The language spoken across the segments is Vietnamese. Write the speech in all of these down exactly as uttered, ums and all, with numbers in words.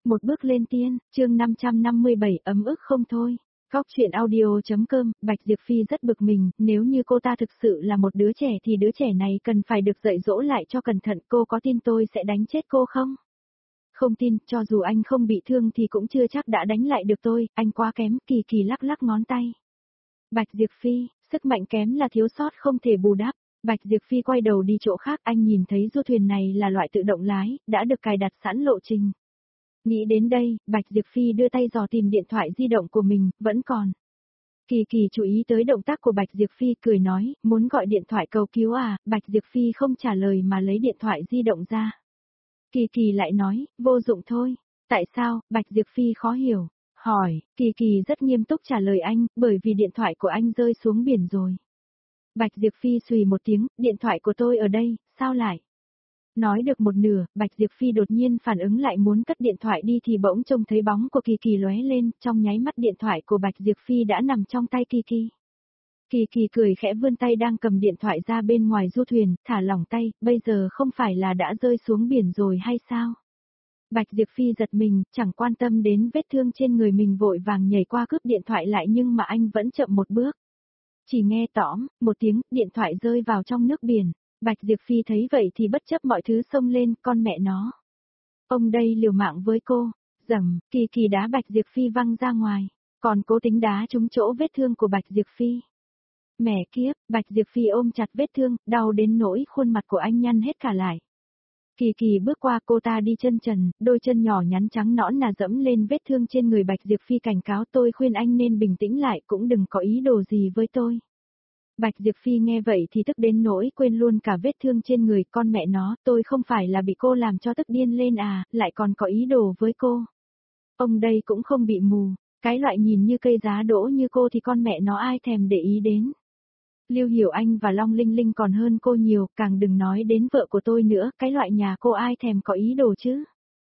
Một bước lên tiên, chương năm trăm năm mươi bảy ấm ức không thôi. Góc chuyện audio.com, Bạch Diệp Phi rất bực mình, nếu như cô ta thực sự là một đứa trẻ thì đứa trẻ này cần phải được dạy dỗ lại cho cẩn thận. Cô có tin tôi sẽ đánh chết cô không? Không tin, cho dù anh không bị thương thì cũng chưa chắc đã đánh lại được tôi, anh quá kém. Kỳ Kỳ lắc lắc ngón tay. Bạch Diệp Phi, sức mạnh kém là thiếu sót không thể bù đắp. Bạch Diệp Phi quay đầu đi chỗ khác, anh nhìn thấy du thuyền này là loại tự động lái, đã được cài đặt sẵn lộ trình. Nghĩ đến đây, Bạch Diệp Phi đưa tay dò tìm điện thoại di động của mình, vẫn còn. Kỳ Kỳ chú ý tới động tác của Bạch Diệp Phi, cười nói, muốn gọi điện thoại cầu cứu à? Bạch Diệp Phi không trả lời mà lấy điện thoại di động ra. Kỳ Kỳ lại nói, vô dụng thôi. Tại sao? Bạch Diệp Phi khó hiểu. Hỏi, Kỳ Kỳ rất nghiêm túc trả lời anh, bởi vì điện thoại của anh rơi xuống biển rồi. Bạch Diệp Phi xùy một tiếng, điện thoại của tôi ở đây, sao lại? Nói được một nửa, Bạch Diệp Phi đột nhiên phản ứng lại muốn cất điện thoại đi thì bỗng trông thấy bóng của Kỳ Kỳ lóe lên, trong nháy mắt điện thoại của Bạch Diệp Phi đã nằm trong tay Kỳ Kỳ. Kỳ Kỳ cười khẽ vươn tay đang cầm điện thoại ra bên ngoài du thuyền, thả lỏng tay, bây giờ không phải là đã rơi xuống biển rồi hay sao? Bạch Diệp Phi giật mình, chẳng quan tâm đến vết thương trên người mình, vội vàng nhảy qua cướp điện thoại lại, nhưng mà anh vẫn chậm một bước. Chỉ nghe tõm, một tiếng, điện thoại rơi vào trong nước biển. Bạch Diệp Phi thấy vậy thì bất chấp mọi thứ xông lên, con mẹ nó. Ông đây liều mạng với cô. Dầm, Kỳ Kỳ đá Bạch Diệp Phi văng ra ngoài, còn cố tính đá trúng chỗ vết thương của Bạch Diệp Phi. Mẹ kiếp, Bạch Diệp Phi ôm chặt vết thương, đau đến nỗi khuôn mặt của anh nhăn hết cả lại. Kỳ Kỳ bước qua, cô ta đi chân trần, đôi chân nhỏ nhắn trắng nõn nà dẫm lên vết thương trên người Bạch Diệp Phi, cảnh cáo, tôi khuyên anh nên bình tĩnh lại, cũng đừng có ý đồ gì với tôi. Bạch Diệp Phi nghe vậy thì tức đến nỗi quên luôn cả vết thương trên người, con mẹ nó, tôi không phải là bị cô làm cho tức điên lên à, lại còn có ý đồ với cô. Ông đây cũng không bị mù, cái loại nhìn như cây giá đỗ như cô thì con mẹ nó ai thèm để ý đến. Lưu Hiểu Anh và Long Linh Linh còn hơn cô nhiều, càng đừng nói đến vợ của tôi nữa, cái loại nhà cô ai thèm có ý đồ chứ.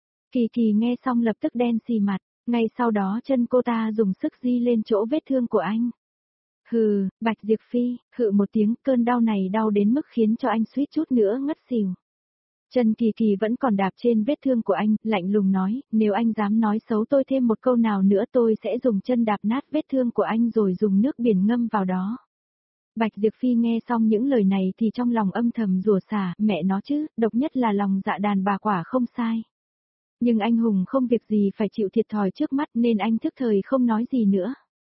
Kỳ Kỳ nghe xong lập tức đen xì mặt, ngay sau đó chân cô ta dùng sức di lên chỗ vết thương của anh. Hừ, Bạch Diệp Phi, hự một tiếng, cơn đau này đau đến mức khiến cho anh suýt chút nữa ngất xỉu. Chân Kỳ Kỳ vẫn còn đạp trên vết thương của anh, lạnh lùng nói, nếu anh dám nói xấu tôi thêm một câu nào nữa tôi sẽ dùng chân đạp nát vết thương của anh rồi dùng nước biển ngâm vào đó. Bạch Diệp Phi nghe xong những lời này thì trong lòng âm thầm rủa xả, mẹ nó chứ, độc nhất là lòng dạ đàn bà quả không sai. Nhưng anh hùng không việc gì phải chịu thiệt thòi trước mắt nên anh thức thời không nói gì nữa.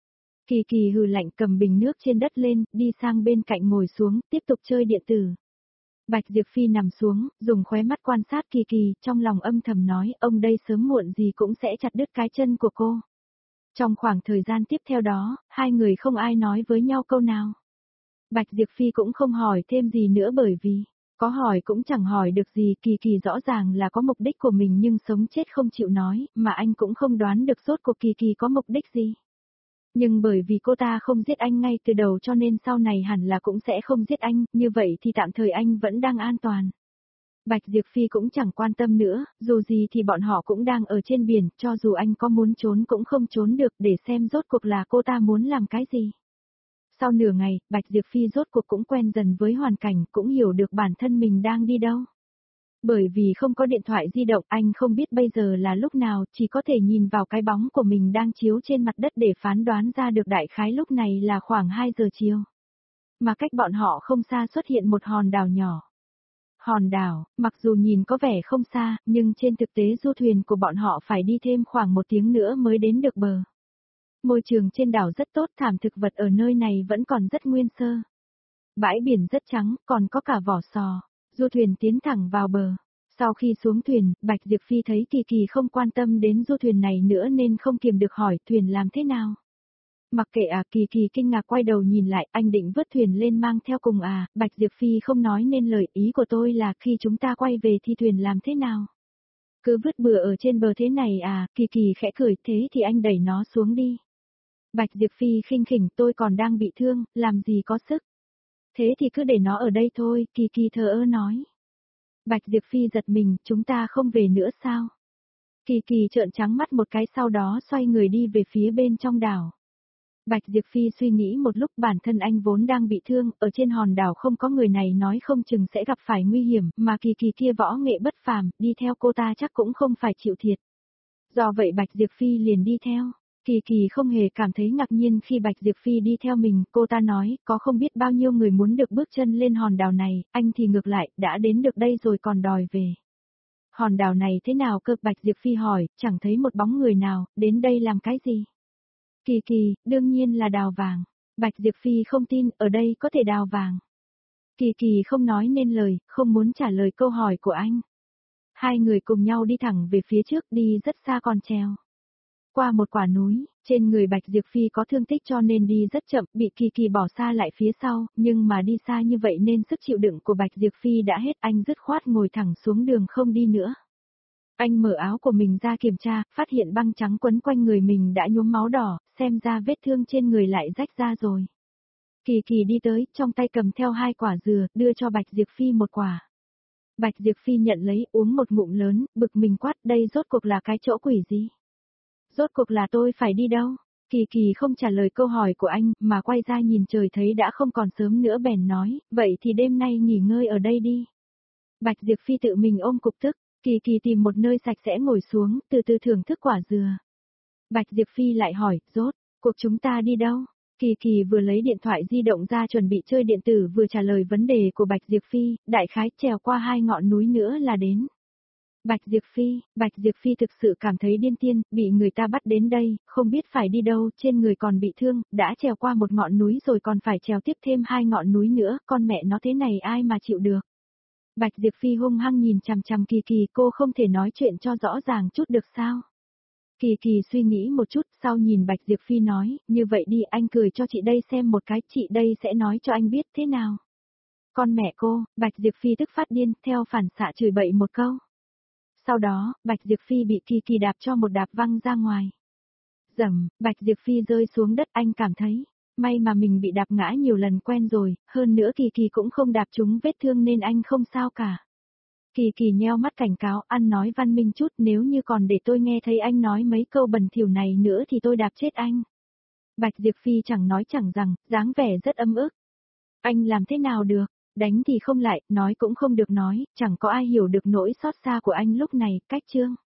Kỳ Kỳ hừ lạnh, cầm bình nước trên đất lên, đi sang bên cạnh ngồi xuống, tiếp tục chơi điện tử. Bạch Diệp Phi nằm xuống, dùng khóe mắt quan sát Kỳ Kỳ, trong lòng âm thầm nói, ông đây sớm muộn gì cũng sẽ chặt đứt cái chân của cô. Trong khoảng thời gian tiếp theo đó, hai người không ai nói với nhau câu nào. Bạch Diệp Phi cũng không hỏi thêm gì nữa, bởi vì, có hỏi cũng chẳng hỏi được gì. Kỳ Kỳ rõ ràng là có mục đích của mình nhưng sống chết không chịu nói, mà anh cũng không đoán được rốt cuộc Kỳ Kỳ có mục đích gì. Nhưng bởi vì cô ta không giết anh ngay từ đầu cho nên sau này hẳn là cũng sẽ không giết anh, như vậy thì tạm thời anh vẫn đang an toàn. Bạch Diệp Phi cũng chẳng quan tâm nữa, dù gì thì bọn họ cũng đang ở trên biển, cho dù anh có muốn trốn cũng không trốn được, để xem rốt cuộc là cô ta muốn làm cái gì. Sau nửa ngày, Bạch Diệp Phi rốt cuộc cũng quen dần với hoàn cảnh, cũng hiểu được bản thân mình đang đi đâu. Bởi vì không có điện thoại di động, anh không biết bây giờ là lúc nào, chỉ có thể nhìn vào cái bóng của mình đang chiếu trên mặt đất để phán đoán ra được đại khái lúc này là khoảng hai giờ chiều. Mà cách bọn họ không xa xuất hiện một hòn đảo nhỏ. Hòn đảo, mặc dù nhìn có vẻ không xa, nhưng trên thực tế du thuyền của bọn họ phải đi thêm khoảng một tiếng nữa mới đến được bờ. Môi trường trên đảo rất tốt, thảm thực vật ở nơi này vẫn còn rất nguyên sơ. Bãi biển rất trắng, còn có cả vỏ sò. Du thuyền tiến thẳng vào bờ. Sau khi xuống thuyền, Bạch Diệp Phi thấy Kỳ Kỳ không quan tâm đến du thuyền này nữa nên không kiềm được hỏi thuyền làm thế nào. Mặc kệ à, Kỳ Kỳ kinh ngạc quay đầu nhìn lại, anh định vớt thuyền lên mang theo cùng à, Bạch Diệp Phi không nói nên lời, ý của tôi là khi chúng ta quay về thì thuyền làm thế nào. Cứ vứt bừa ở trên bờ thế này à, Kỳ Kỳ khẽ cười, thế thì anh đẩy nó xuống đi. Bạch Diệp Phi khinh khỉnh, tôi còn đang bị thương, làm gì có sức. Thế thì cứ để nó ở đây thôi, Kỳ Kỳ thờ ơ nói. Bạch Diệp Phi giật mình, chúng ta không về nữa sao? Kỳ Kỳ trợn trắng mắt một cái, sau đó xoay người đi về phía bên trong đảo. Bạch Diệp Phi suy nghĩ một lúc, bản thân anh vốn đang bị thương, ở trên hòn đảo không có người này nói không chừng sẽ gặp phải nguy hiểm, mà Kỳ Kỳ kia võ nghệ bất phàm, đi theo cô ta chắc cũng không phải chịu thiệt. Do vậy Bạch Diệp Phi liền đi theo. Kỳ Kỳ không hề cảm thấy ngạc nhiên khi Bạch Diệp Phi đi theo mình, cô ta nói, có không biết bao nhiêu người muốn được bước chân lên hòn đảo này, anh thì ngược lại, đã đến được đây rồi còn đòi về. Hòn đảo này thế nào cơ? Bạch Diệp Phi hỏi, chẳng thấy một bóng người nào, đến đây làm cái gì? Kỳ Kỳ, đương nhiên là đào vàng. Bạch Diệp Phi không tin, ở đây có thể đào vàng. Kỳ Kỳ không nói nên lời, không muốn trả lời câu hỏi của anh. Hai người cùng nhau đi thẳng về phía trước, đi rất xa còn treo qua một quả núi, trên người Bạch Diệp Phi có thương tích cho nên đi rất chậm, bị Kỳ Kỳ bỏ xa lại phía sau, nhưng mà đi xa như vậy nên sức chịu đựng của Bạch Diệp Phi đã hết, anh dứt khoát ngồi thẳng xuống đường không đi nữa. Anh mở áo của mình ra kiểm tra, phát hiện băng trắng quấn quanh người mình đã nhuốm máu đỏ, xem ra vết thương trên người lại rách ra rồi. Kỳ Kỳ đi tới, trong tay cầm theo hai quả dừa, đưa cho Bạch Diệp Phi một quả. Bạch Diệp Phi nhận lấy, uống một ngụm lớn, bực mình quát, đây rốt cuộc là cái chỗ quỷ gì? Rốt cuộc là tôi phải đi đâu? Kỳ Kỳ không trả lời câu hỏi của anh, mà quay ra nhìn trời thấy đã không còn sớm nữa bèn nói, vậy thì đêm nay nghỉ ngơi ở đây đi. Bạch Diệp Phi tự mình ôm cục tức, Kỳ Kỳ tìm một nơi sạch sẽ ngồi xuống, từ từ thưởng thức quả dừa. Bạch Diệp Phi lại hỏi, rốt cuộc chúng ta đi đâu? Kỳ Kỳ vừa lấy điện thoại di động ra chuẩn bị chơi điện tử vừa trả lời vấn đề của Bạch Diệp Phi, đại khái trèo qua hai ngọn núi nữa là đến. Bạch Diệp Phi, Bạch Diệp Phi thực sự cảm thấy điên tiên, bị người ta bắt đến đây, không biết phải đi đâu, trên người còn bị thương, đã trèo qua một ngọn núi rồi còn phải trèo tiếp thêm hai ngọn núi nữa, con mẹ nó thế này ai mà chịu được. Bạch Diệp Phi hung hăng nhìn chằm chằm Kỳ Kỳ, cô không thể nói chuyện cho rõ ràng chút được sao? Kỳ Kỳ suy nghĩ một chút, sau nhìn Bạch Diệp Phi nói, như vậy đi anh cười cho chị đây xem một cái, chị đây sẽ nói cho anh biết thế nào. Con mẹ cô, Bạch Diệp Phi tức phát điên, theo phản xạ chửi bậy một câu. Sau đó, Bạch Diệp Phi bị Kỳ Kỳ đạp cho một đạp văng ra ngoài. Dầm, Bạch Diệp Phi rơi xuống đất, anh cảm thấy, may mà mình bị đạp ngã nhiều lần quen rồi, hơn nữa Kỳ Kỳ cũng không đạp trúng vết thương nên anh không sao cả. Kỳ Kỳ nheo mắt cảnh cáo, ăn nói văn minh chút, nếu như còn để tôi nghe thấy anh nói mấy câu bẩn thỉu này nữa thì tôi đạp chết anh. Bạch Diệp Phi chẳng nói chẳng rằng, dáng vẻ rất âm ức. Anh làm thế nào được, đánh thì không lại, nói cũng không được nói, chẳng có ai hiểu được nỗi xót xa của anh lúc này, cách chương.